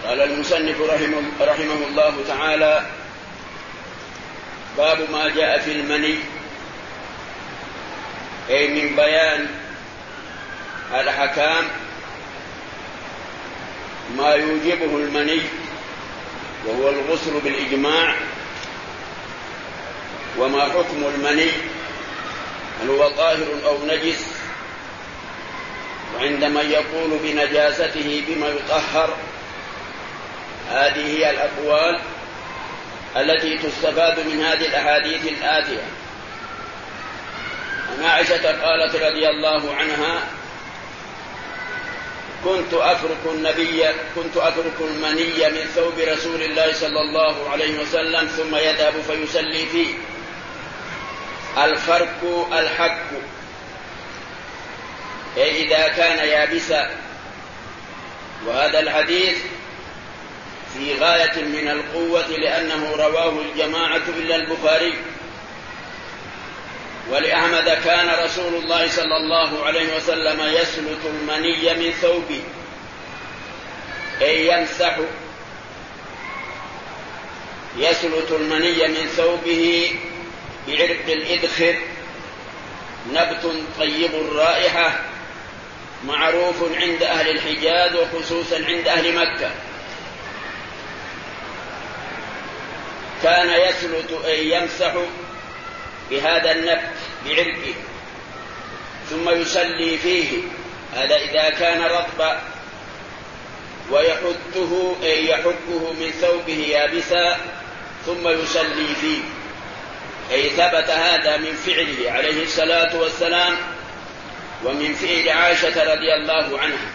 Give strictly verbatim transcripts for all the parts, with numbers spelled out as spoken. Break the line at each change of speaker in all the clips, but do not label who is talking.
قال المصنف رحمه, رحمه الله تعالى: باب ما جاء في المني، أي من بيان الأحكام ما يوجبه المني، وهو الغسل بالإجماع. وما حكم المني، هل هو طاهر أو نجس، وعندما يقول بنجاسته بما يطهر. هذه هي الأقوال التي تستفاد من هذه الأحاديث الآتية. عن عائشة قالت رضي الله عنها: كنت أفرك النبي كنت أفرك المني من ثوب رسول الله صلى الله عليه وسلم ثم يذهب فيصلي فيه. الفرك الحك، أي إذا كان يابسا. وهذا الحديث في غاية من القوة، لأنه رواه الجماعة إلا البخاري. ولأحمد: كان رسول الله صلى الله عليه وسلم يسلت المني من ثوبه، أي يمسح يسلت المني من ثوبه بعرق الإذخر، نبت طيب الرائحة معروف عند أهل الحجاز وخصوصا عند أهل مكة. كان يسلت أي يمسح بهذا النبت بعرقه ثم يصلي فيه، هذا إذا كان رطبا، ويحته أي يحكه من ثوبه يابسا ثم يصلي فيه، أي ثبت هذا من فعله عليه الصلاة والسلام ومن فعل عائشة رضي الله عنها.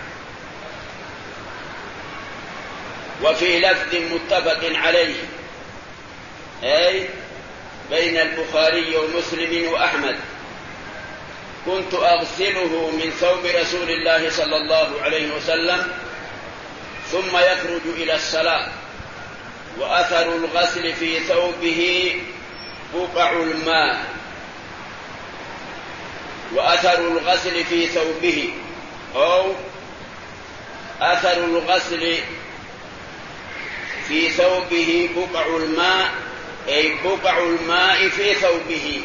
وفي لفظ متفق عليه، أي بين البخاري ومسلم وأحمد: كنت أغسله من ثوب رسول الله صلى الله عليه وسلم ثم يخرج إلى الصلاة، وأثر الغسل في ثوبه بقع الماء وأثر الغسل في ثوبه أو أثر الغسل في ثوبه بقع الماء، أي بقع الماء في ثوبه.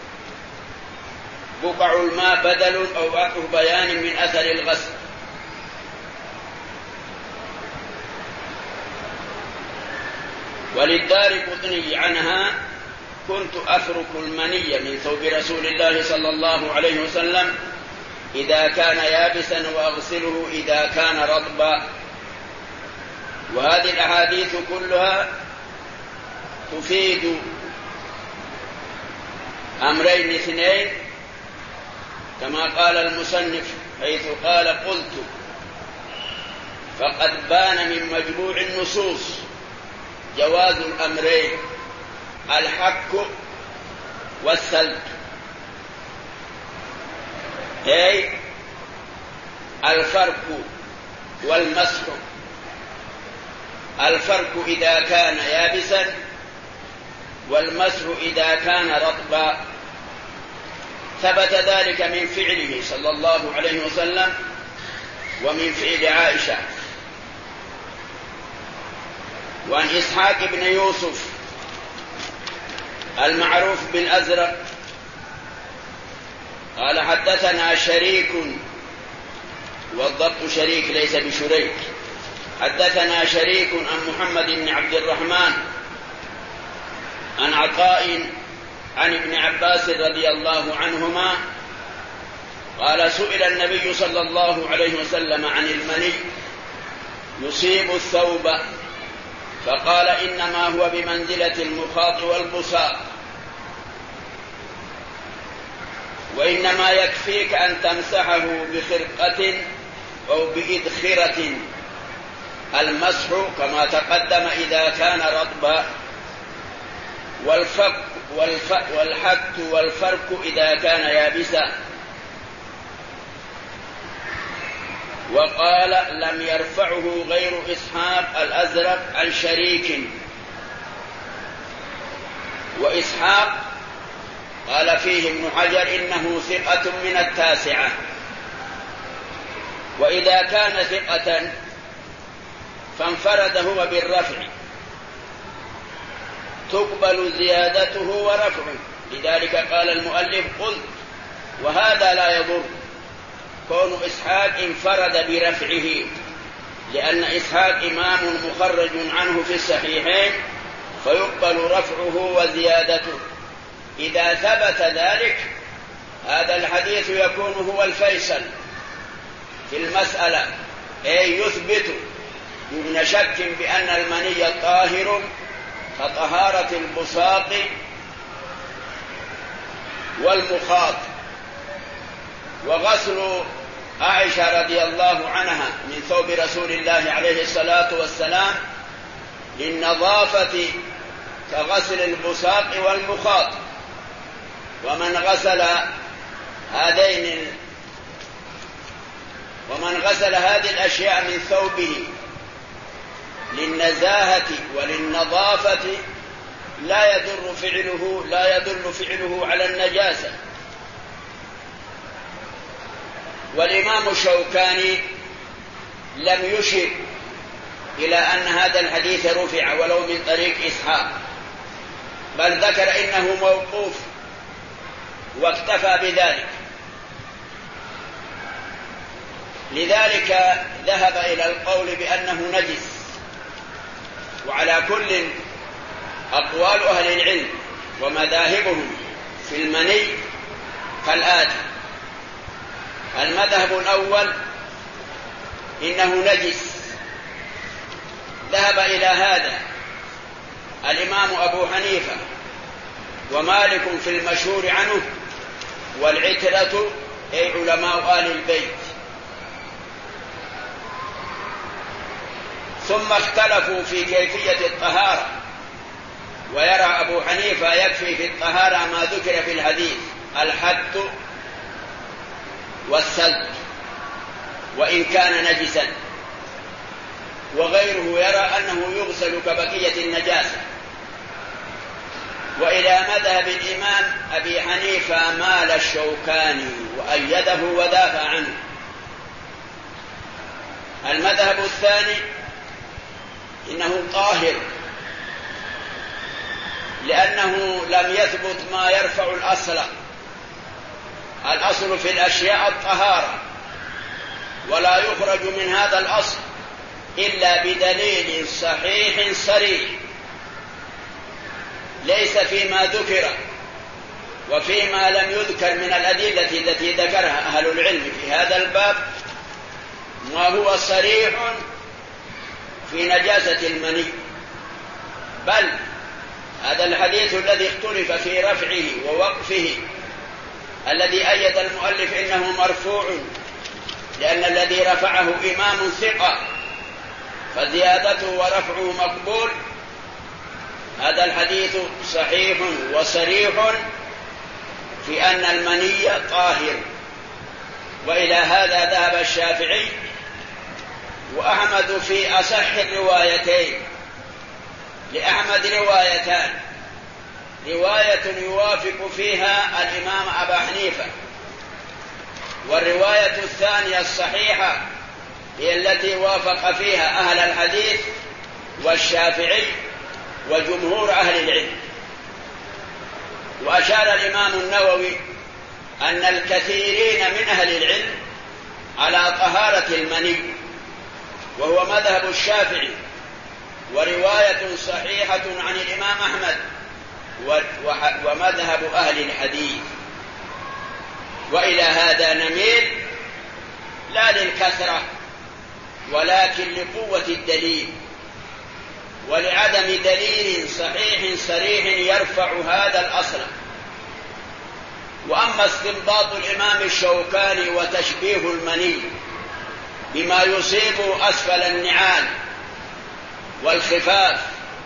بقع الماء بدل أو وقف بيان من أثر الغسل. وللدارقطني عنها: كنت أفرك المني من ثوب رسول الله صلى الله عليه وسلم إذا كان يابسا وأغسله إذا كان رطبا. وهذه الأحاديث كلها تفيد أمرين اثنين، كما قال المصنف حيث قال: قلت، فقد بان من مجموع النصوص جواز الأمرين: الحك والسلك، أي الفرك والمسح. الفرك إذا كان يابسا، والمسح إذا كان رطبا. ثبت ذلك من فعله صلى الله عليه وسلم ومن فعل عائشة. وعن إسحاق بن يوسف المعروف بالأزرق قال: حدثنا شريك، والضبط شريك ليس بشريك. حدثنا شريك عن محمد بن عبد الرحمن عن عطاء عن ابن عباس رضي الله عنهما قال: سئل النبي صلى الله عليه وسلم عن المني يصيب الثوب، فقال: إنما هو بمنزلة المخاط والبصاق، وإنما يكفيك أن تمسحه بخرقة أو بإدخرة. المسح كما تقدم إذا كان رطبا، والفك والحك والفرك إذا كان يابسا. وقال: لم يرفعه غير إسحاق الأزرق عن شريك. وإسحاق قال فيه ابن حجر إنه ثقة من التاسعة. وإذا كان ثقة فانفرد هو بالرفع تقبل زيادته ورفعه. لذلك قال المؤلف قلت وهذا لا يضر كون إسحاق انفرد برفعه، لأن إسحاق إمام مخرج عنه في الصحيحين فيقبل رفعه وزيادته. إذا ثبت ذلك هذا الحديث يكون هو الفيصل في المسألة، أي يثبت دون شك بأن المني طاهر كطهارة البصاق والمخاط. وغسل عائشة رضي الله عنها من ثوب رسول الله عليه الصلاة والسلام للنظافة كغسل البصاق والمخاط. ومن غسل هذين ومن غسل هذه الأشياء من ثوبه للنزاهة وللنظافة لا يضر فعله لا يدل فعله على النجاسة. والإمام الشوكاني لم يشر إلى أن هذا الحديث رفع ولو من طريق إسحاق، بل ذكر إنه موقوف واكتفى بذلك. لذلك ذهب إلى القول بأنه نجس. وعلى كل أقوال أهل العلم ومذاهبهم في المني كالآتي: المذهب الأول إنه نجس، ذهب إلى هذا الإمام أبو حنيفة ومالك في المشهور عنه والعترة أي علماء آل البيت. ثم اختلفوا في كيفية الطهارة، ويرى أبو حنيفة يكفي في الطهارة ما ذكر في الحديث: الحد والسلط وإن كان نجسا. وغيره يرى أنه يغسل كبقية النجاسة. وإلى مذهب الإمام أبي حنيفة مال الشوكاني وأيده ودافع عنه. المذهب الثاني إنه طاهر، لأنه لم يثبت ما يرفع الأصل. الأصل في الأشياء الطهارة، ولا يخرج من هذا الأصل إلا بدليل صحيح صريح، ليس فيما ذكر وفيما لم يذكر من الأدلة التي ذكرها أهل العلم في هذا الباب ما هو صريح في نجاسة المني. بل هذا الحديث الذي اختلف في رفعه ووقفه الذي أيد المؤلف إنه مرفوع، لأن الذي رفعه إمام ثقة فزيادته ورفعه مقبول. هذا الحديث صحيح وصريح في أن المني طاهر. وإلى هذا ذهب الشافعي وأحمد في أصح الروايتين. لأحمد روايتان: رواية يوافق فيها الإمام أبا حنيفة، والرواية الثانية الصحيحة هي التي وافق فيها أهل الحديث والشافعي وجمهور أهل العلم. وأشار الإمام النووي أن الكثيرين من أهل العلم على طهارة المني، وهو مذهب الشافعي ورواية صحيحة عن الإمام أحمد ومذهب أهل الحديث. وإلى هذا نميل لا للكثرة ولكن لقوة الدليل، ولعدم دليل صحيح صريح يرفع هذا الأصل. وأما استنباط الإمام الشوكاني وتشبيه المني بما يصيب أسفل النعال والخفاف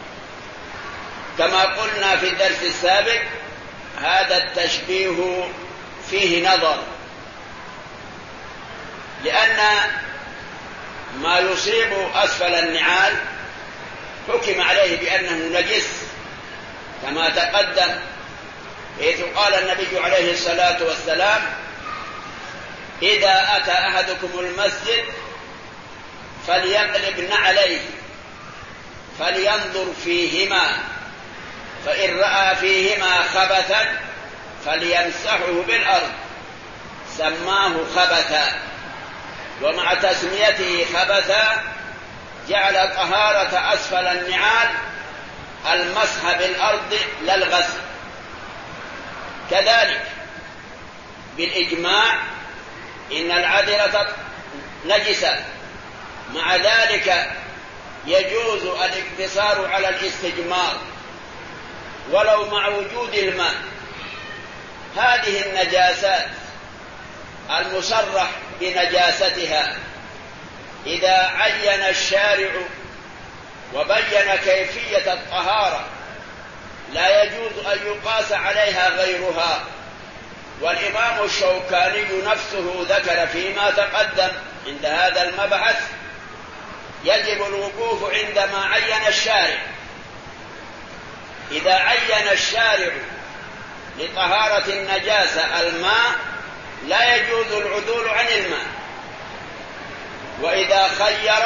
كما قلنا في الدرس السابق، هذا التشبيه فيه نظر، لأن ما يصيب أسفل النعال حكم عليه بأنه نجس كما تقدم، حيث قال النبي عليه الصلاة والسلام: إذا أتى أحدكم المسجد فليقلب نعليه فلينظر فيهما، فإن رأى فيهما خبثا فليمسحه بالأرض، سماه خبثا. ومع تسميته خبثا جعل طهارة أسفل النعال المسح بالأرض لا الغسل. كذلك بالإجماع إن العذرة نجسة، مع ذلك يجوز الاقتصار على الاستجمار ولو مع وجود الماء. هذه النجاسات المصرح بنجاستها إذا عين الشارع وبين كيفية الطهارة لا يجوز أن يقاس عليها غيرها. والإمام الشوكاني نفسه ذكر فيما تقدم عند هذا المبحث يجب الوقوف عندما عين الشارع. إذا عين الشارع لطهارة النجاسة الماء لا يجوز العدول عن الماء، وإذا خير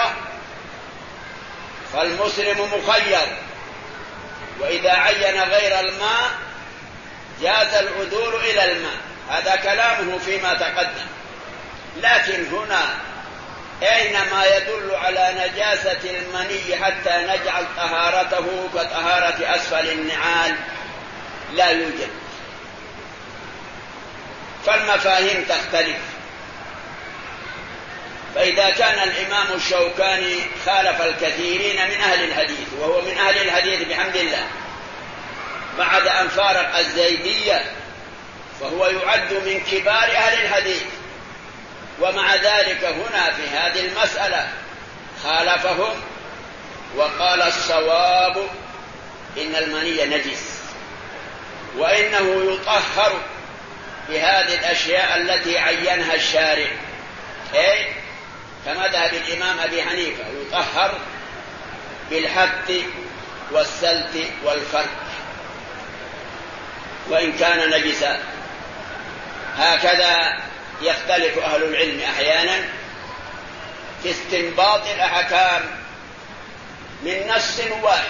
فالمسلم مخير، وإذا عين غير الماء جاز العدول إلى الماء. هذا كلامه فيما تقدم. لكن هنا أين ما يدل على نجاسة المني حتى نجعل طهارته كطهارة أسفل النعال؟ لا يوجد. فالمفاهيم تختلف. فإذا كان الإمام الشوكاني خالف الكثيرين من أهل الحديث، وهو من أهل الحديث بحمد الله بعد أن فارق الزيدية، فهو يعد من كبار أهل الحديث، ومع ذلك هنا في هذه المسألة خالفهم وقال الصواب إن المني نجس، وإنه يطهر بهذه الأشياء التي عينها الشارع، أي كمذهب الإمام أبي حنيفة يطهر بالحبت والسلت والفرك وإن كان نجسا. هكذا يختلف أهل العلم أحيانا في استنباط الأحكام من نص واحد.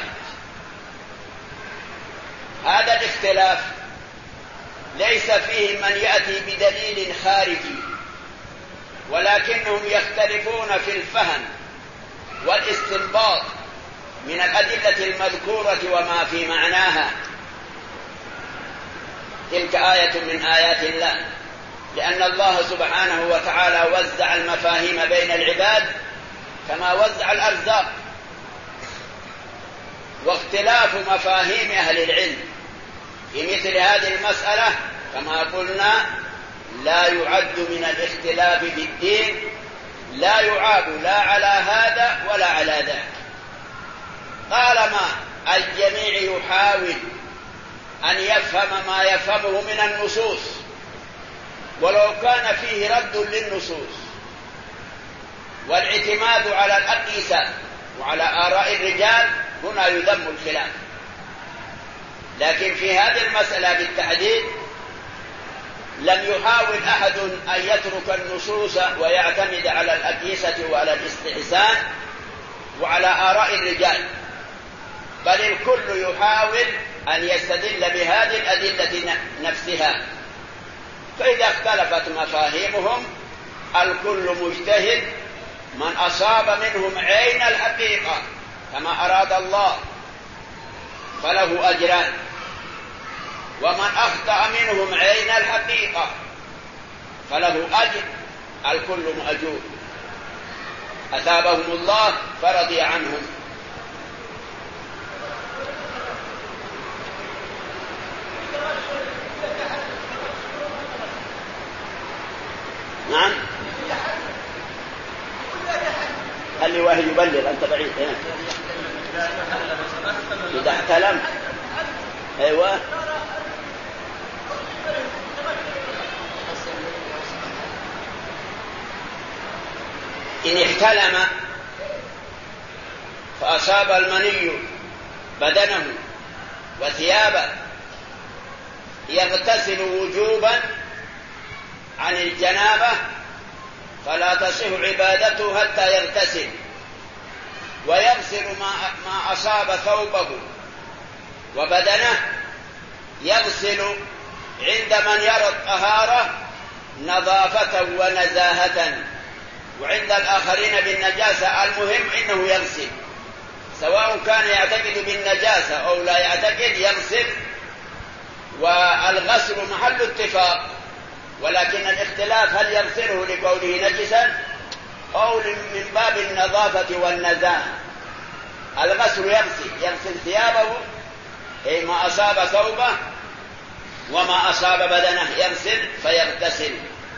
هذا الاختلاف ليس فيه من يأتي بدليل خارجي، ولكنهم يختلفون في الفهم والاستنباط من الأدلة المذكورة وما في معناها. تلك آية من آيات الله، لأن الله سبحانه وتعالى وزع المفاهيم بين العباد كما وزع الأرزاق. واختلاف مفاهيم أهل العلم في مثل هذه المسألة كما قلنا لا يعد من الاختلاف في الدين، لا يعاب لا على هذا ولا على ذاك. طالما الجميع يحاول أن يفهم ما يفهمه من النصوص، ولو كان فيه رد للنصوص والاعتماد على الأقيسة وعلى آراء الرجال، هنا يذم الخلاف. لكن في هذه المسألة بالتحديد لم يحاول أحد أن يترك النصوص ويعتمد على الأقيسة وعلى الاستحسان وعلى آراء الرجال، بل الكل يحاول أن يستدل بهذه الأدلة نفسها. فإذا اختلفت مفاهيمهم الكل مجتهد، من أصاب منهم عين الحقيقة كما أراد الله فله أجران، ومن أخطأ منهم عين الحقيقة فله أجر، الكل مأجور، أثابهم الله فرضي عنهم. نعم، اللي واحد يبلغ أنت بعيد هنا إذا احتلم. أيوة، إن احتلم فأصاب المني بدنه وثيابه يغتسل وجوبا عن الجنابة، فلا تصح عبادته حتى يغتسل. ويغسل ما أصاب ثوبه وبدنه، يغسل عند من يرى الطهارة نظافة ونزاهة، وعند الآخرين بالنجاسة المهم إنه يغسل، سواء كان يعتقد بالنجاسة أو لا يعتقد يغسل. والغسل محل اتفاق، ولكن الاختلاف هل يغسله لكونه نجسا أو من باب النظافة والنزاهة. الغسل يغسل يغسل ثيابه، أي ما أصاب ثوبه وما أصاب بدنه يغسل فيغتسل.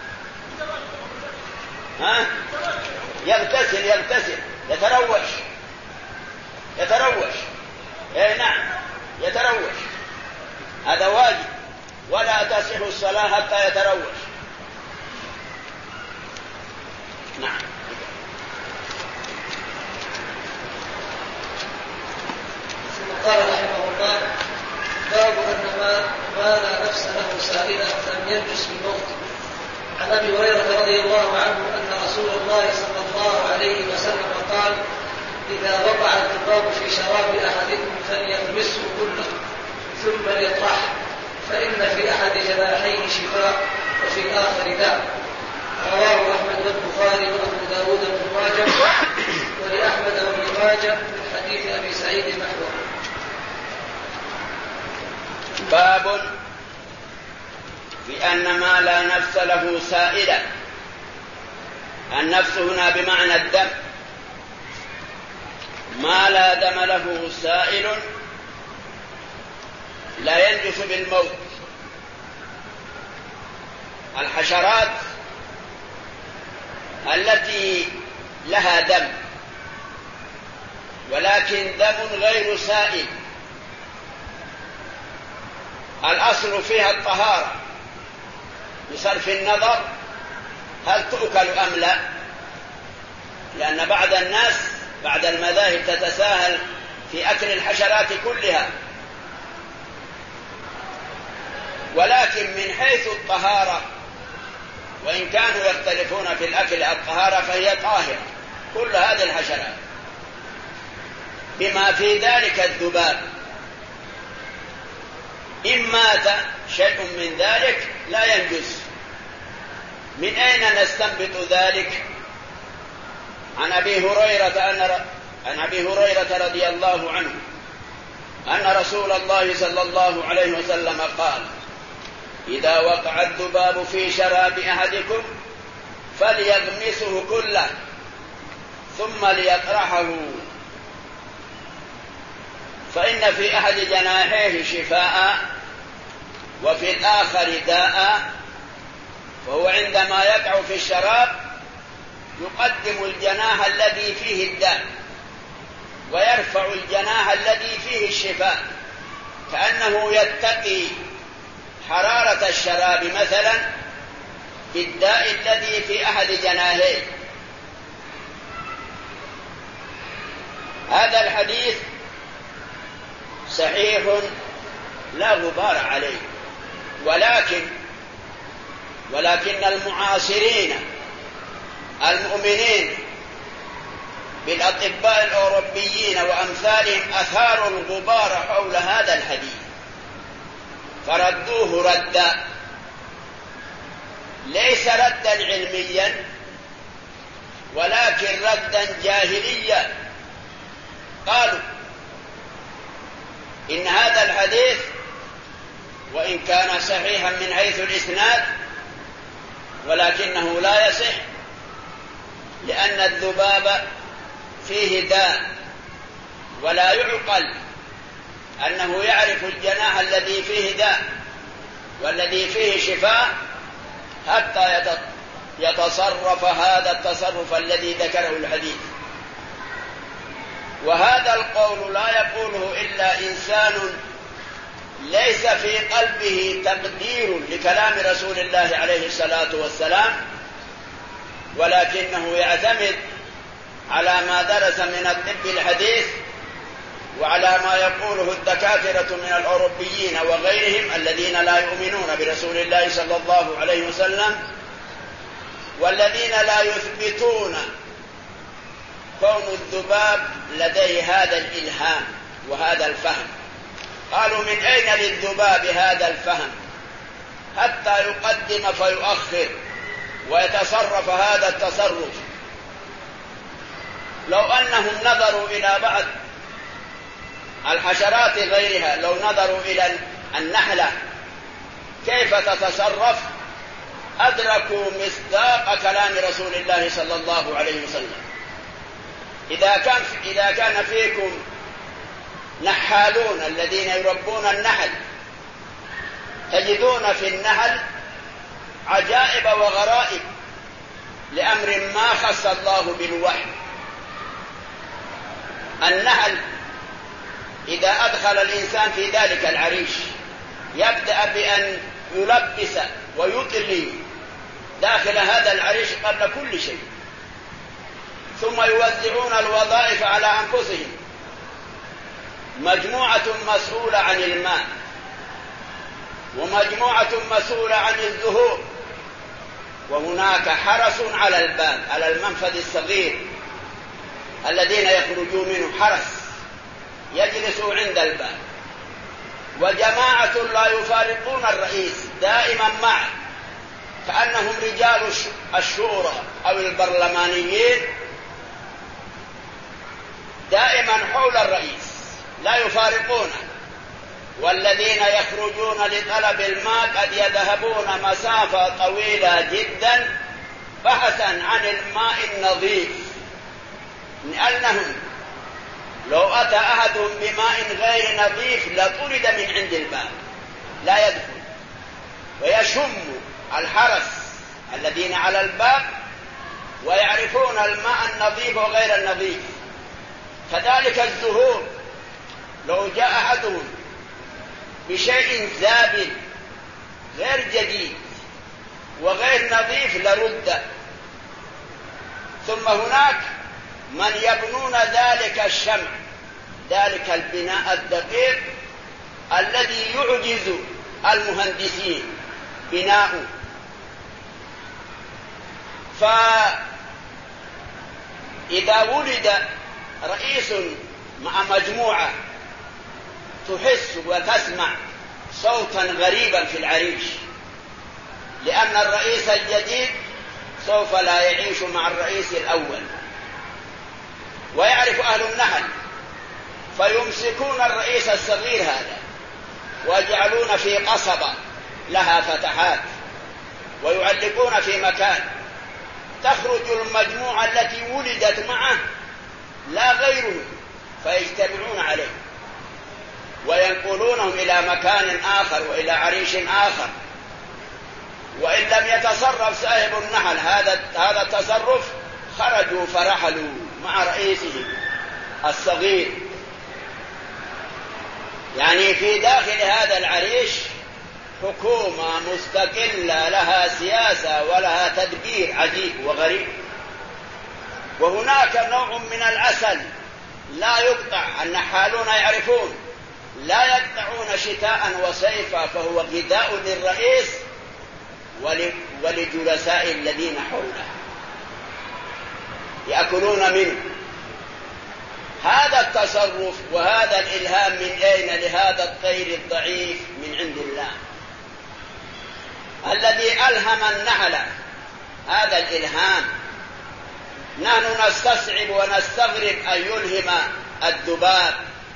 ها؟ يغتسل يغتسل يتروش يتروش اي نعم يتروش، هذا واجب، ولا تصح الصلاة حتى يتروش. نعم.
قال رحمه الله: باب أن ما لا نفس له سائلة لم ينجس بالموت. عن أبي هريرة رضي الله عنه أن رسول الله صلى الله عليه وسلم قال: إذا وقع الذباب في شراب أحدكم فليغمسه كله ثم ليطرحه، فإن في أحد جناحيه شفاء وفي الآخر داء. رواه أحمد والبخاري وأبو داود بن ماجه، ولأحمد وابن ماجه من حديث أبي سعيد نحوه.
باب في أن ما لا نفس له سائلة. النفس هنا بمعنى الدم، ما لا دم له سائل لا ينجس بالموت. الحشرات التي لها دم ولكن دم غير سائل، الأصل فيها الطهارة بصرف النظر هل تؤكل أم لا، لأن بعض الناس بعض المذاهب تتساهل في أكل الحشرات كلها، ولكن من حيث الطهارة وإن كانوا يختلفون في الأكل الطهارة فهي طاهرة كل هذه الحشرات، بما في ذلك الذباب. إن مات شيء من ذلك لا ينجس. من أين نستنبط ذلك؟ عن أبي هريرة أن عن أبي هريرة رضي الله عنه أن رسول الله صلى الله عليه وسلم قال: إذا وقع الذباب في شراب أحدكم فليغمسه كله ثم ليطرحه، فإن في أحد جناحيه شفاء وفي الآخر داء. فهو عندما يقع في الشراب يقدم الجناح الذي فيه الداء ويرفع الجناح الذي فيه الشفاء، كأنه يتقي حرارة الشراب مثلا بالداء الذي في أحد جناحيه. هذا الحديث صحيح لا غبار عليه، ولكن ولكن المعاصرين المؤمنين بالأطباء الأوروبيين وأمثالهم أثاروا الغبار حول هذا الحديث فردوه ردا، ليس ردا علميا ولكن ردا جاهليا. قالوا إن هذا الحديث وإن كان صحيحا من حيث الإسناد ولكنه لا يصح، لأن الذباب فيه داء، ولا يعقل أنه يعرف الجناح الذي فيه داء والذي فيه شفاء حتى يتصرف هذا التصرف الذي ذكره الحديث. وهذا القول لا يقوله إلا إنسان ليس في قلبه تقدير لكلام رسول الله عليه الصلاة والسلام، ولكنه يعتمد على ما درس من الطب الحديث وعلى ما يقوله الدكاترة من الأوروبيين وغيرهم الذين لا يؤمنون برسول الله صلى الله عليه وسلم، والذين لا يثبتون كون الذباب لديه هذا الإلهام وهذا الفهم. قالوا من أين للذباب هذا الفهم حتى يقدم فيؤخر ويتصرف هذا التصرف؟ لو أنهم نظروا إلى بعض الحشرات غيرها، لو نظروا إلى النحلة كيف تتصرف أدركوا مصداق كلام رسول الله صلى الله عليه وسلم. إذا كان إذا كان فيكم نحالون الذين يربون النحل تجدون في النحل عجائب وغرائب لأمر ما خص الله بالوحي. النحل إذا أدخل الإنسان في ذلك العريش يبدأ بأن يلبس ويطلي داخل هذا العريش قبل كل شيء، ثم يوزعون الوظائف على أنفسهم. مجموعة مسؤولة عن الماء، ومجموعة مسؤولة عن الزهور، وهناك حرس على الباب على المنفذ الصغير الذين يخرجون منه، حرس يجلسوا عند الباب، وجماعة لا يفارقون الرئيس دائما معه كأنهم رجال الشورى أو البرلمانيين، دائما حول الرئيس لا يفارقونه. والذين يخرجون لطلب الماء قد يذهبون مسافة طويلة جدا بحثا عن الماء النظيف، لأنهم لو أتى أحدهم بماء غير نظيف لطرد من عند الباب لا يدخل. ويشم الحرس الذين على الباب ويعرفون الماء النظيف وغير النظيف. كذلك الزهور لو جاء أحدهم بشيء زابل غير جديد وغير نظيف لرد. ثم هناك من يبنون ذلك الشمع، ذلك البناء الدقيق الذي يعجز المهندسين بناؤه. فإذا ولد رئيس مع مجموعة تحس وتسمع صوتا غريبا في العريش، لأن الرئيس الجديد سوف لا يعيش مع الرئيس الأول. ويعرف أهل النحل فيمسكون الرئيس الصغير هذا ويجعلون في قصبة لها فتحات ويعلقون في مكان، تخرج المجموعة التي ولدت معه لا غيره فيجتمعون عليه وينقلونهم إلى مكان آخر وإلى عريش آخر. وإن لم يتصرف صاحب النحل هذا هذا التصرف خرجوا فرحلوا مع رئيسهم الصغير. يعني في داخل هذا العريش حكومة مستقلة لها سياسة ولها تدبير عجيب وغريب. وهناك نوع من العسل لا يقطع، النحالون يعرفون لا يقطعون شتاء وصيفا، فهو غذاء للرئيس ولجلساء الذين حوله يأكلون منه. هذا التصرف وهذا الإلهام من أين لهذا الطير الضعيف؟ من عند الله الذي ألهم النحل هذا الإلهام. نحن نستصعب ونستغرب أن يلهم الذباب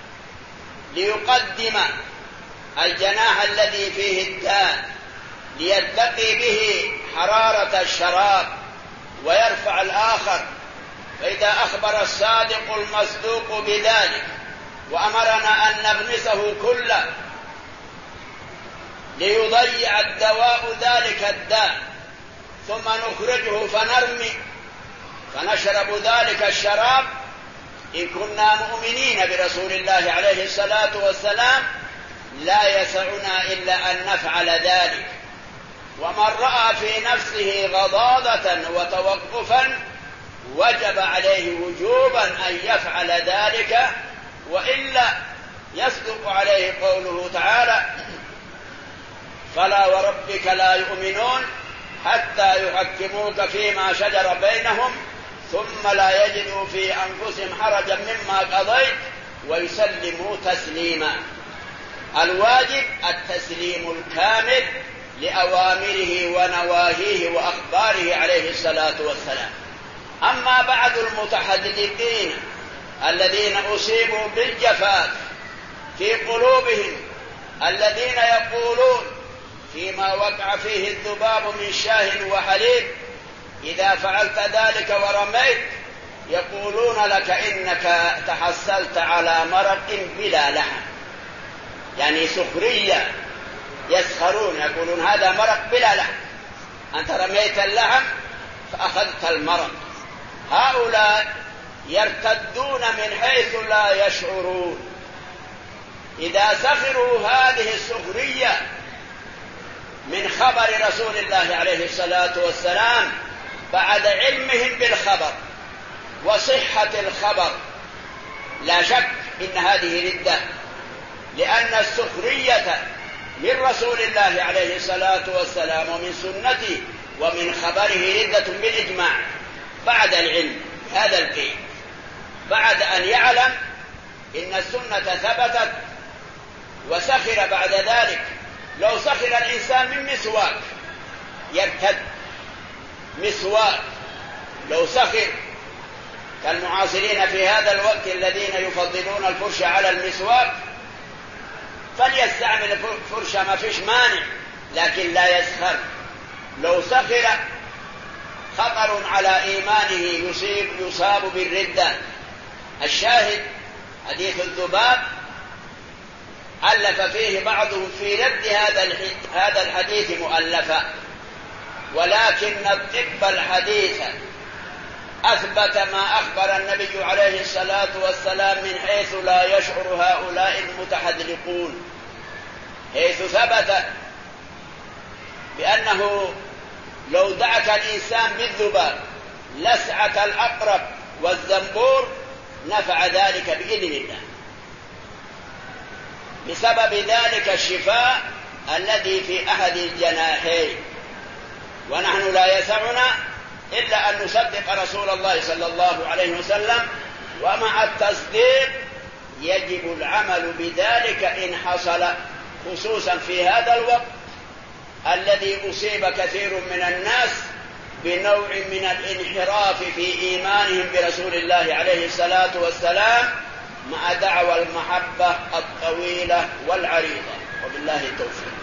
ليقدم الجناح الذي فيه الداء ليتقي به حرارة الشراب ويرفع الآخر. فإذا أخبر الصادق المصدوق بذلك وأمرنا أن نغمسه كله ليضيع الدواء ذلك الداء ثم نخرجه فنرمي فنشرب ذلك الشراب، إن كنا مؤمنين برسول الله عليه الصلاة والسلام لا يسعنا إلا أن نفعل ذلك. ومن رأى في نفسه غضاضة وتوقفا وجب عليه وجوبا أن يفعل ذلك، وإلا يصدق عليه قوله تعالى: فلا وربك لا يؤمنون حتى يحكموك فيما شجر بينهم ثم لا يجدوا في أنفسهم حرجا مما قضيت ويسلموا تسليما. الواجب التسليم الكامل لأوامره ونواهيه وأخباره عليه الصلاة والسلام. أما بعد المتحدثين الذين أصيبوا بالجفاف في قلوبهم، الذين يقولون فيما وقع فيه الذباب من شاه وحليب إذا فعلت ذلك ورميت، يقولون لك إنك تحصلت على مرق بلا لحم، يعني سخرية، يسخرون يقولون هذا مرق بلا لحم، أنت رميت اللحم فأخذت المرق. هؤلاء يرتدون من حيث لا يشعرون. إذا سخروا هذه السخرية من خبر رسول الله عليه الصلاة والسلام بعد علمهم بالخبر وصحة الخبر، لا شك إن هذه ردة، لأن السخرية من رسول الله عليه الصلاة والسلام ومن سنته ومن خبره ردة بالإجماع بعد العلم هذا القيد، بعد أن يعلم إن السنة ثبتت وسخر بعد ذلك. لو سخر الإنسان من مسواك يرتد، مسواك لو سخر كالمعاصرين في هذا الوقت الذين يفضلون الفرشة على المسواك فليستعمل فرشة ما فيش مانع، لكن لا يسخر. لو سخر خطر على إيمانه، يصيب يصاب بالردة. الشاهد حديث الذباب ألف فيه بعضهم في رد هذا الحديث مؤلفا، ولكن الطب الحديث أثبت ما أخبر النبي عليه الصلاة والسلام من حيث لا يشعر هؤلاء المتحدلقون، حيث ثبت بأنه لو دعك الإنسان بالذباب لسعة الأقرب والزنبور نفع ذلك بإذن الله، بسبب ذلك الشفاء الذي في أحد الجناحين. ونحن لا يسعنا إلا أن نصدق رسول الله صلى الله عليه وسلم، ومع التصديق يجب العمل بذلك إن حصل، خصوصا في هذا الوقت الذي أصيب كثير من الناس بنوع من الانحراف في إيمانهم برسول الله عليه الصلاة والسلام مع دعوى المحبة الطويلة والعريضة. وبالله التوفيق.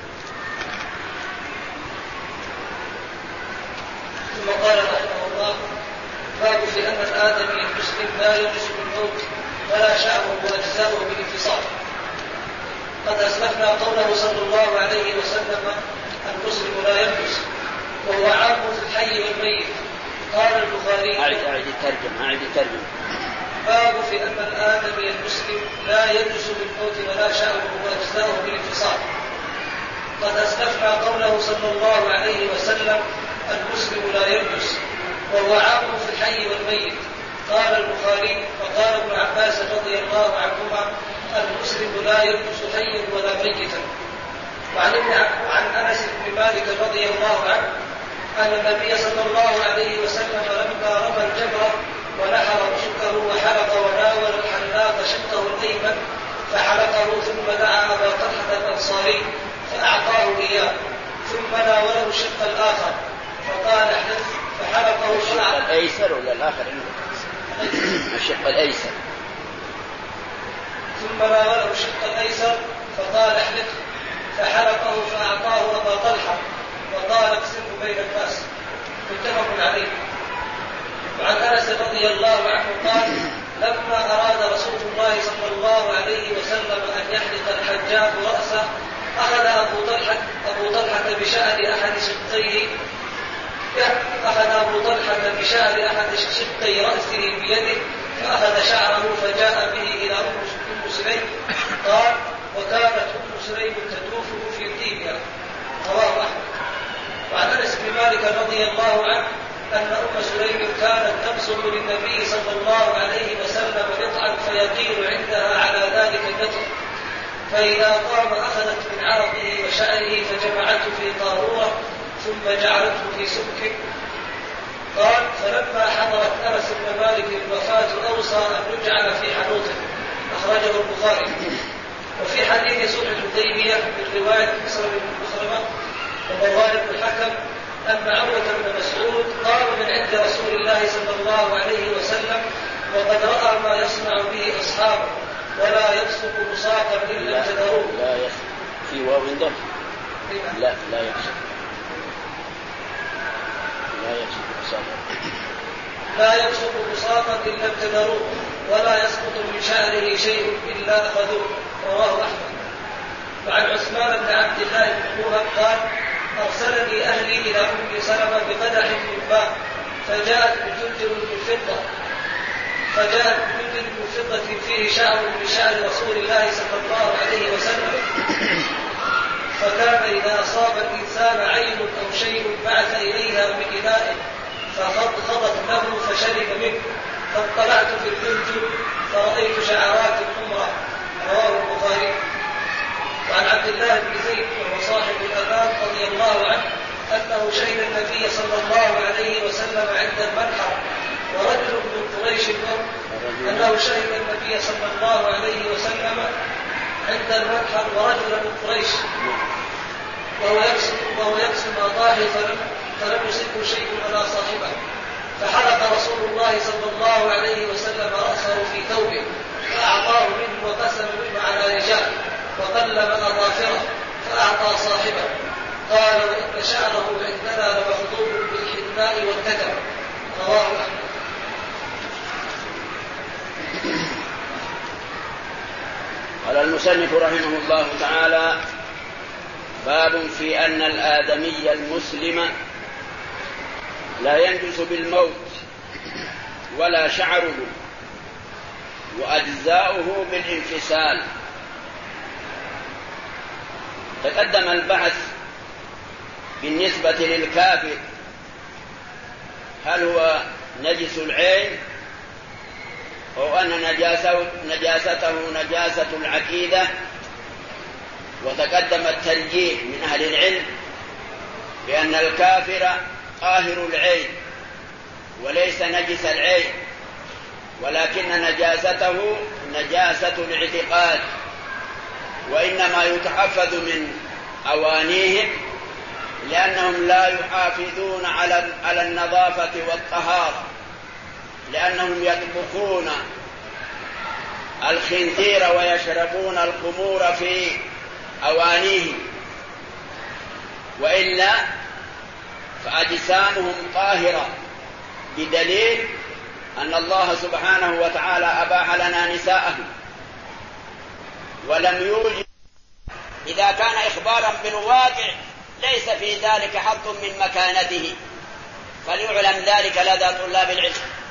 ثم قال رحمه الله: باب في أن الآدمي المسلم لا ينجس بالموت ولا شعره وأجزاؤه بالانفصال. قد أسلفنا قوله صلى الله عليه وسلم: المسلم لا ينجس، وهو عام في الحي والميت. قال البخاري:
أعيد أعيد الترجمة أعيد الترجمة
باب في أن الآدمي المسلم لا ينجس بالموت ولا شعره وأجزاؤه بالانفصال. قد أسلفنا قوله صلى الله عليه وسلم: المسلم لا ينجس، وهو عام في الحي والميت. قال البخاري: وقال ابن عباس رضي الله عنهما: المسلم لا ينجس حيا ولا ميتا. وعن عن انس بن مالك رضي الله عنه ان النبي صلى الله عليه وسلم لما رمى الجمره ونحر شقه وحلق وناول الحلاق شقه الايمن فحلقه، ثم دعا ابا طلحه الانصاري فاعطاه اياه، ثم ناوله الشق الاخر فقال: احلف، فحلقه
الشق الايسر ولا الاخر؟ الشق الايسر.
ثم ناوله الشق الايسر فقال: احلف، فحلقه فاعطاه ابا طلحه وقال: اقسمه بين الناس. متفق عليه. وعن انس رضي الله عنه قال: لما اراد رسول الله صلى الله عليه وسلم ان يحلق الحجاج راسه اخذ ابو طلحه ابو طلحه بشأن احد شقيه أخذ أبو طلحة بشعر أحد شقي رأسه بيده فأخذ شعره فجاء به إلى أم سليم. قال: وكانت أم سليم تدوفه في طيبها. رواه أحمد. وعن أنس بن مالك رضي الله عنه أن أم سليم كانت تبسط للنبي صلى الله عليه وسلم قطعا فيطير عندها على ذلك القطع، فإذا قام أخذت من عرقه وشعره فجمعته في قارورة ثم جعلته في سك قال: فلما حضرت أنس بن مالك الوفاة أوصى أن يجعل في حنوطه. أخرجه البخاري. وفي حديث صلح الحديبية من رواية مسلم بن مخرمة ومروان بن الحكم أن عروة بن مسعود قال من عند رسول الله صلى الله عليه وسلم: وقد رأى ما يصنع به أصحابه ولا يبصق بصاقا إلا ابتدروه.
لا يخصق في واو عنده؟ لا لا يخصق لا يبصق بصاقا
لا يبصق بصاقا إلا ابتدروه ولا يسقط من شعره شيء إلا أخذوه. رواه أحمد. وعن عثمان بن عبد الله بن موهب قال: أرسلني أهلي إلى أم سلمة بقدح من ماء فجاءت بجلد من فضة فجاءت بجلد من فضة فيه شعر من شعر رسول الله صلى الله عليه وسلم، فكان إذا أصاب الإنسان عين أو شيء بعث إليها من إناء فخضخضت له فشرب منه، فاطلعت في الجلد فرأيت شعرات حمراء. رواه البخاري. وعن عبد الله بن زيد وهو صاحب الأبان رضي الله عنه أنه شهد النبي صلى الله عليه وسلم عند المنحر ورجل من قريش أنه شهد النبي صلى الله عليه وسلم عند المنحر ورجل من قريش وهو يقسم وهو يقسم أطاحي فلم فلم يصبه شيء ولا صاحبه، فحلق رسول الله صلى الله عليه وسلم رأسه في ثوبه فأعطاه منه وقسم منه على رجال وقلب أظافره فأعطى صاحبه. قال: وإن شعره عندنا لمخضوب بالحناء والكتم. رواه أحمد.
قال المصنف رحمه الله تعالى: باب في أن الآدمي المسلم لا ينجس بالموت ولا شعره وأجزاؤه بالانفسال. تقدم البحث بالنسبة للكافر هل هو نجس العين أو أن نجاسته, نجاسته نجاسة العقيدة، وتقدم الترجيح من أهل العلم بأن الكافر قاهر العين وليس نجس العين، ولكن نجاسته نجاسة الاعتقاد، وإنما يتحفظ من أوانيهم لأنهم لا يحافظون على النظافة والطهارة، لأنهم يطبخون الخنزير ويشربون الخمور في أوانيهم، وإلا فأجسامهم طاهرة، بدليل أن الله سبحانه وتعالى أباح لنا نساءهم ولم يوجد. إذا كان إخبارا بالواقع ليس في ذلك حظ من مكانته، فليعلم ذلك لدى طلاب العلم.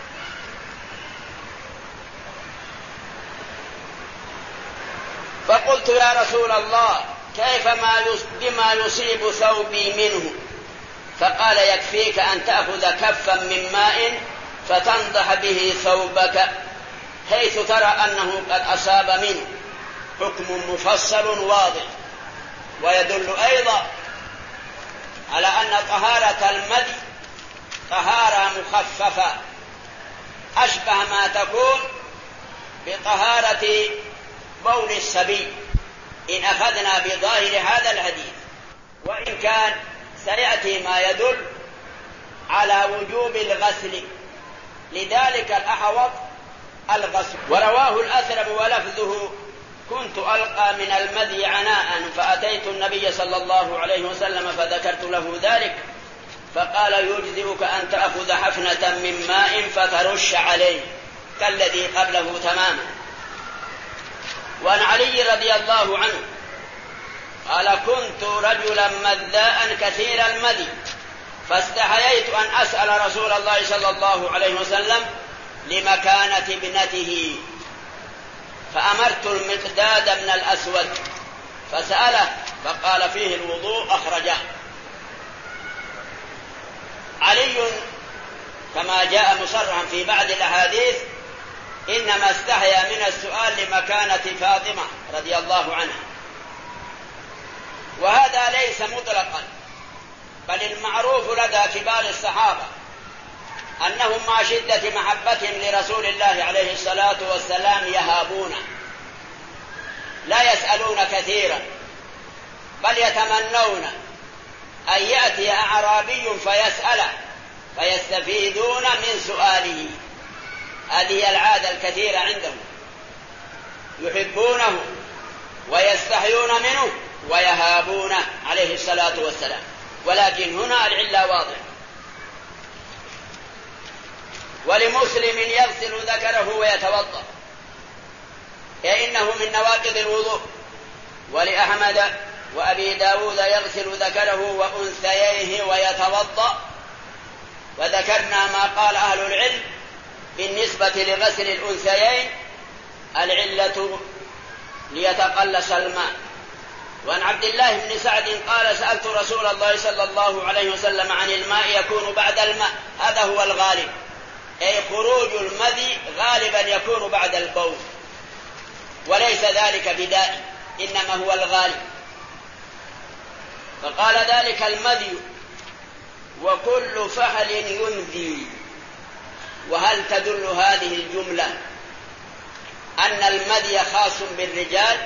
فقلت: يا رسول الله، كيف ما بما يصيب ثوبي منه؟ فقال: يكفيك أن تأخذ كفا من ماء فتنضح به ثوبك حيث ترى أنه قد أصاب منه. حكم مفصل واضح، ويدل أيضا على أن طهارة المدي طهارة مخففة أشبه ما تكون بطهارة بول الصبي إن أخذنا بظاهر هذا الحديث، وإن كان سيأتي ما يدل على وجوب الغسل، لذلك الأحوط الغسل. ورواه الأثرم ولفظه: كنت ألقى من المذي عناء فأتيت النبي صلى الله عليه وسلم فذكرت له ذلك فقال: يجزئك أن تأخذ حفنة من ماء فترش عليه كالذي قبله تماما. وعن علي رضي الله عنه قال: كنت رجلا مذاء كثير المذي فاستحييت أن أسأل رسول الله صلى الله عليه وسلم لمكانة ابنته، فأمرت المقداد بن الأسود فسأله فقال: فيه الوضوء، أخرجه. علي كما جاء مصرحا في بعض الأحاديث إنما استحيا من السؤال لمكانة فاطمة رضي الله عنها، وهذا ليس مطلقا، بل المعروف لدى كبار الصحابة أنهم مع شدة محبتهم لرسول الله عليه الصلاة والسلام يهابون، لا يسألون كثيرا، بل يتمنون أن يأتي أعرابي فيسأله فيستفيدون من سؤاله. هذه العادة الكثيرة عندهم، يحبونه ويستحيون منه ويهابونه عليه الصلاة والسلام. ولكن هنا العلة واضح. ولمسلم يغسل ذكره ويتوضأ، فإنه من نواقض الوضوء. ولأحمد وأبي داود يغسل ذكره وأنثييه ويتوضأ. وذكرنا ما قال أهل العلم بالنسبة لغسل الأنثيين، العلة ليتقلص الماء. وعن عبد الله بن سعد قال سألت رسول الله صلى الله عليه وسلم عن الماء يكون بعد الماء، هذا هو الغالب، أي خروج المذي غالبا يكون بعد البول، وليس ذلك بدائي، إنما هو الغالب. فقال ذلك المذي وكل فحل ينذي. وهل تدل هذه الجملة أن المذي خاص بالرجال؟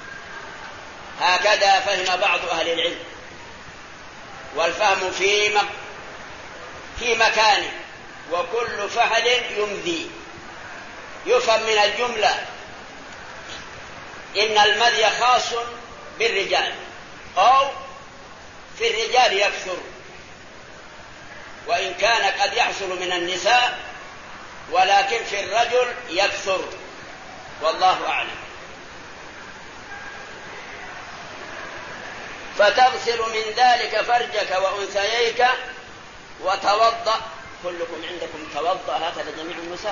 هكذا فهم بعض أهل العلم، والفهم في في مكانه. وكل فحل يمذي، يفهم من الجملة إن المذي خاص بالرجال، أو في الرجال يكثر، وإن كان قد يحصل من النساء، ولكن في الرجل يكثر، والله أعلم. فتغسل من ذلك فرجك وأنثييك وتوضأ. كلكم عندكم توضأ هكذا جميع النسخ؟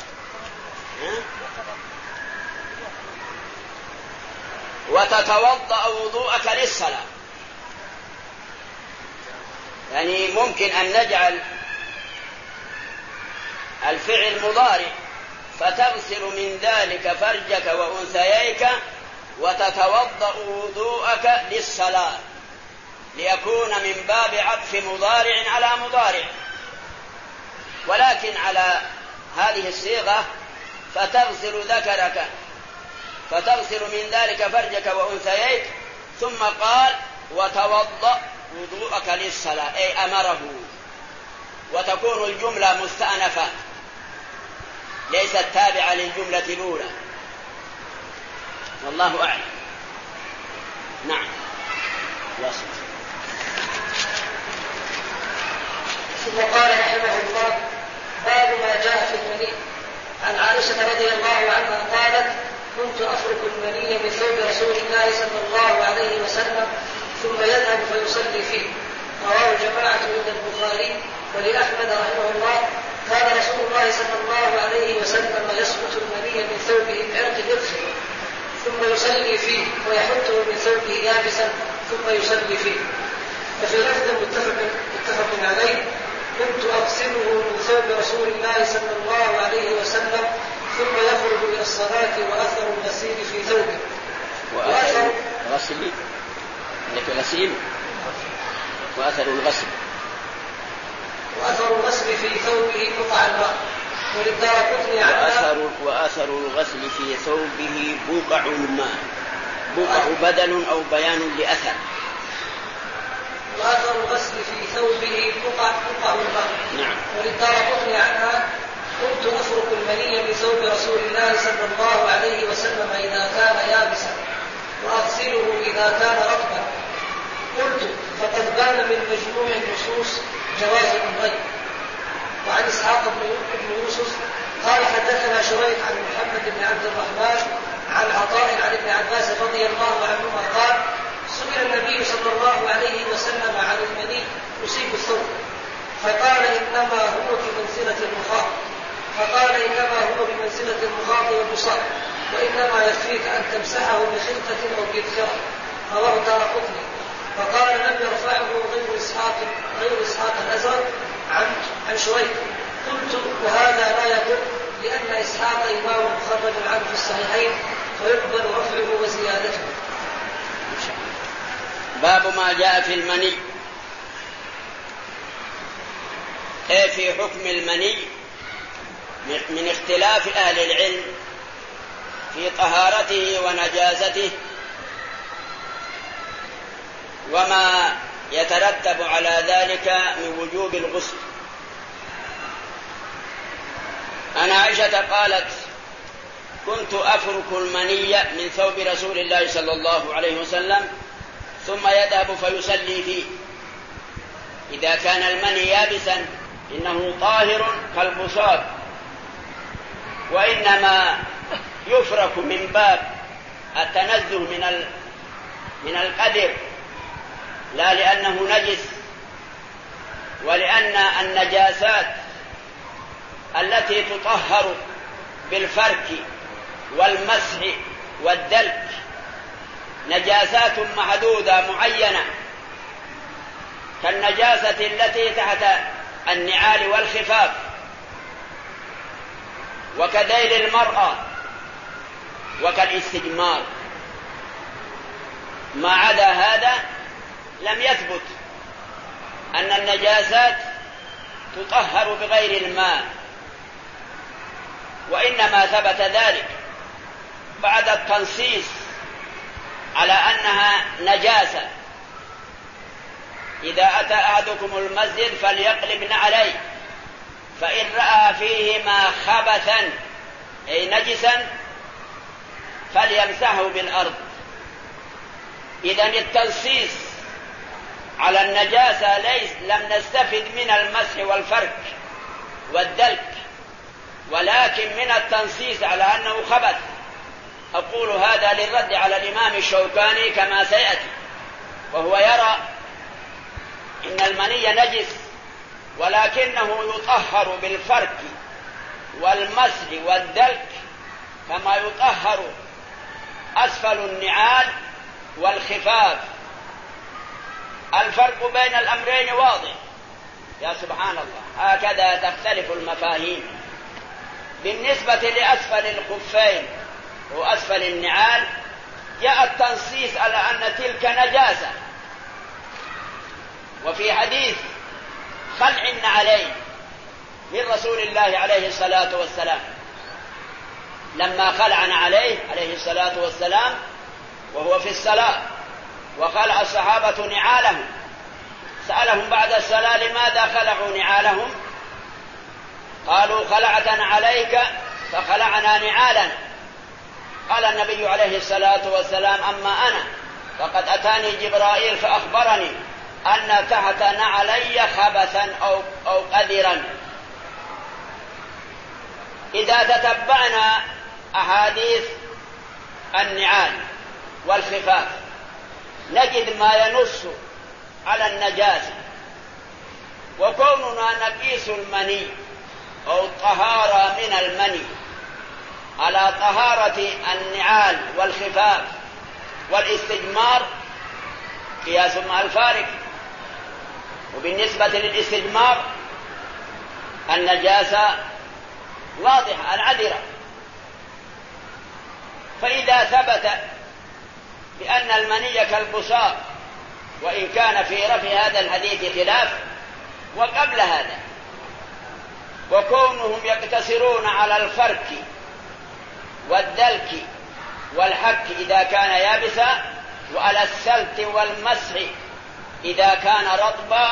وتتوضأ وضوءك للصلاة. يعني ممكن أن نجعل الفعل مضارع، فتغسل من ذلك فرجك وأنثييك وتتوضأ وضوءك للصلاة، ليكون من باب عطف مضارع على مضارع. ولكن على هذه الصيغة فتغسل ذكرك فتغسل من ذلك فرجك وأنثييك، ثم قال وتوضأ وضوءك للصلاة، أي أمره، وتكون الجملة مستأنفة ليست تابعة للجملة الأولى، والله أعلم. نعم. واصل.
ثم قال رحمه الله: باب ما جاء في المني. عن عائشة رضي الله عنها قالت: كنت أفرك المني من ثوب رسول الله صلى الله عليه وسلم ثم يذهب فيصلي فيه. رواه جماعة من البخاري. ولأحمد رحمه الله: كان رسول الله صلى الله عليه وسلم يسقط المني من ثوبه بعرق يغسل ثم يصلي فيه، ويحطه من ثوبه يابسا ثم يصلي فيه. ففي لفظ متفق متفق عليه: كنت أغسله من ثوب رسول الله صلى الله عليه وسلم ثم يخرج إلى الصلاة وأثر الغسيل في ثوبه.
وأثر الغسل لك غسيل وأثر الغسل
وأثر الغسل في ثوبه قطع الماء. وللدارقطني
وأثر, وأثر الغسل في ثوبه بقع الماء. بقع بدل أو بيان لأثر.
وأثر الغسل في ثوبه بقع بقع الماء.
نعم.
وللدارقطني عنها: كنت أفرك المني من ثوب رسول الله صلى الله عليه وسلم إذا كان يابسا وأغسله إذا كان رطبا. قلت: فقد بان من مجموع النصوص جواز الأمرين. وعن إسحاق بن يوسف قال: حدثنا شريح عن محمد بن عبد الرحمن عن عطاء عن ابن عباس رضي الله عنهما قال: سئل النبي صلى الله عليه وسلم عن المني يصيب الثوب، فقال: إنما هو بمنزلة المخاط فقال إنما هو بمنزلة المخاط والبصاق، وإنما يكفيك أن تمسحه بخلقة أو بذخرة. رواه الدارقطني. فقال: لم يرفعه غير إسحاق غير إسحاق الأزرق عن عن شريح. قلت: وهذا لا يضر، لأن إسحاق إمام مخرج عنه في الصحيحين، فيقبل رفعه وزيادته.
باب ما جاء في المني. في حكم المني من اختلاف أهل العلم في طهارته ونجاسته وما يترتب على ذلك من وجوب الغسل. عن عائشة قالت: كنت أفرك المني من ثوب رسول الله صلى الله عليه وسلم ثم يذهب فيصلي فيه. إذا كان المني يابسا إنه طاهر كالبصاق، وإنما يفرك من باب التنزه من من القدر، لا لأنه نجس، ولأن النجاسات التي تطهر بالفرك والمسح والدلك نجاسات محدودة معينة، كالنجاسة التي تحت النعال والخفاف، وكذيل المرأة، وكالاستجمار. ما عدا هذا لم يثبت أن النجاسات تطهر بغير الماء، وإنما ثبت ذلك بعد التنصيص على أنها نجاسة. إذا أتى أحدكم المسجد فليقلب عليه، فإن رأى فيهما خبثا أي نجسا فليمسحه بالأرض. إذن التنصيص على النجاسة ليس لم نستفد من المسح والفرك والدلك، ولكن من التنصيص على أنه خبث. أقول هذا للرد على الإمام الشوكاني كما سيأتي، وهو يرى إن المني نجس ولكنه يطهر بالفرك والمسح والدلك كما يطهر أسفل النعال والخفاف. الفرق بين الأمرين واضح، يا سبحان الله، هكذا تختلف المفاهيم. بالنسبة لأسفل الخفين وأسفل النعال جاء التنصيص على أن تلك نجاسة، وفي حديث خلع النعلين من رسول الله عليه الصلاة والسلام لما خلعنا عليه عليه الصلاة والسلام وهو في الصلاة وخلع الصحابة نعالهم، سألهم بعد الصلاة لماذا خلعوا نعالهم؟ قالوا: خلعتنا عليك فخلعنا نعالنا. قال النبي عليه الصلاة والسلام: أما أنا فقد أتاني جبرائيل فأخبرني أن تحت نعلي خبثا أو, أو قدرا. إذا تتبعنا أحاديث النعال والخفاف نجد ما ينص على النجاسة، وكوننا نقيس المني أو الطهارة من المني على طهارة النعال والخفاف والاستجمار قياس مع الفارق. وبالنسبة للاستجمار النجاسة واضحة العذرة، فإذا ثبت بأن المني كالبصاق، وإن كان في رفع هذا الحديث خلاف وقبل هذا، وكونهم يقتصرون على الفرك والدلك والحك إذا كان يابسا، وعلى السلت والمسح إذا كان رطبا،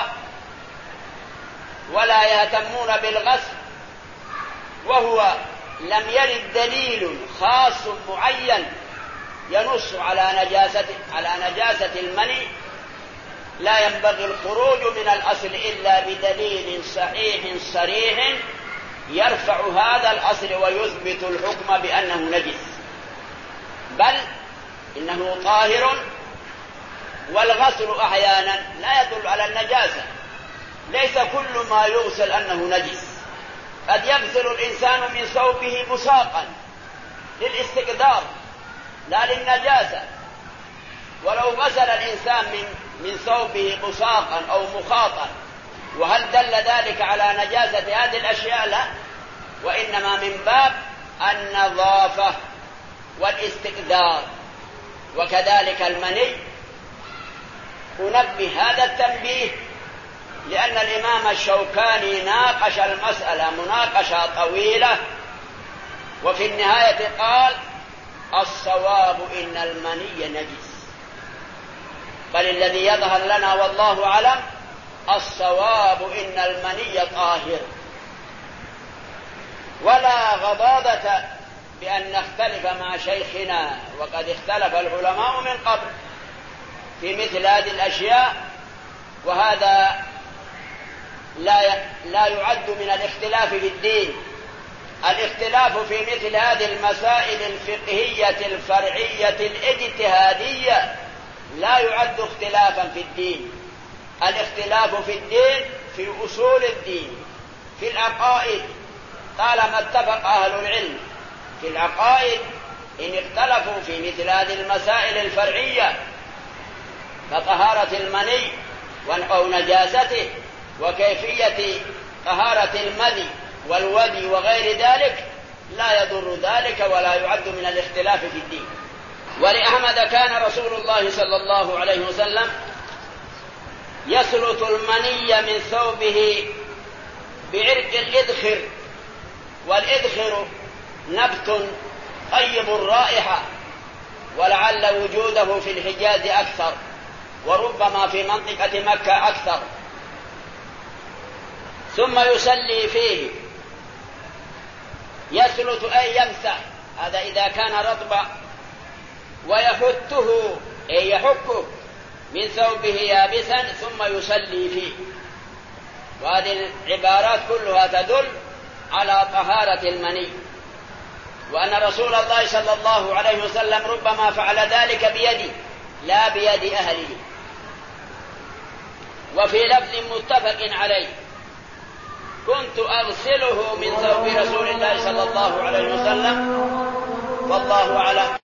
ولا يهتمون بالغسل، وهو لم يرد دليل خاص معين ينص على نجاسة على نجاسة المني، لا ينبغي الخروج من الأصل إلا بدليل صحيح صريح يرفع هذا الأصل ويثبت الحكم بأنه نجس، بل إنه طاهر. والغسل أحيانا لا يدل على النجاسة، ليس كل ما يغسل أنه نجس. قد يغسل الإنسان من ثوبه بصاقا للاستقدار لا للنجاسة، ولو غسل الإنسان من من ثوبه بصاقا أو مخاطا، وهل دل ذلك على نجاسة هذه الأشياء؟ لا، وإنما من باب النظافة والاستقدار. وكذلك المني، أنبه هذا التنبيه لأن الإمام الشوكاني ناقش المسألة مناقشة طويلة، وفي النهاية قال: الصواب إن المني نجس. بل الذي يظهر لنا والله أعلم الصواب إن المني طاهر. ولا غضاضة بأن نختلف مع شيخنا، وقد اختلف العلماء من قبل في مثل هذه الأشياء، وهذا لا لا يعد من الاختلاف في الدين. الاختلاف في مثل هذه المسائل الفقهية الفرعية الاجتهادية لا يعد اختلافا في الدين. الاختلاف في الدين في أصول الدين، في العقائد، طالما اتفق أهل العلم في العقائد إن اختلفوا في مثل هذه المسائل الفرعية كطهارة المني أو نجاسته وكيفية طهارة المذي والودي وغير ذلك، لا يضر ذلك ولا يعد من الاختلاف في الدين. ولأحمد كان رسول الله صلى الله عليه وسلم يسلط المني من ثوبه بعرق الإذخر، والإذخر نبت طيب الرائحة، ولعل وجوده في الحجاز أكثر، وربما في منطقة مكة أكثر. ثم يسلي فيه، يسلط أي يمسح، هذا إذا كان رطبا، ويحته أي يحكه من ثوبه يابسا ثم يسلي فيه. وهذه العبارات كلها تدل على طهارة المني، وأن رسول الله صلى الله عليه وسلم ربما فعل ذلك بيده لا بيد أهله. وفي لفظ متفق عليه: كنت أغسله من ثوب رسول الله صلى الله عليه وسلم، والله أعلم.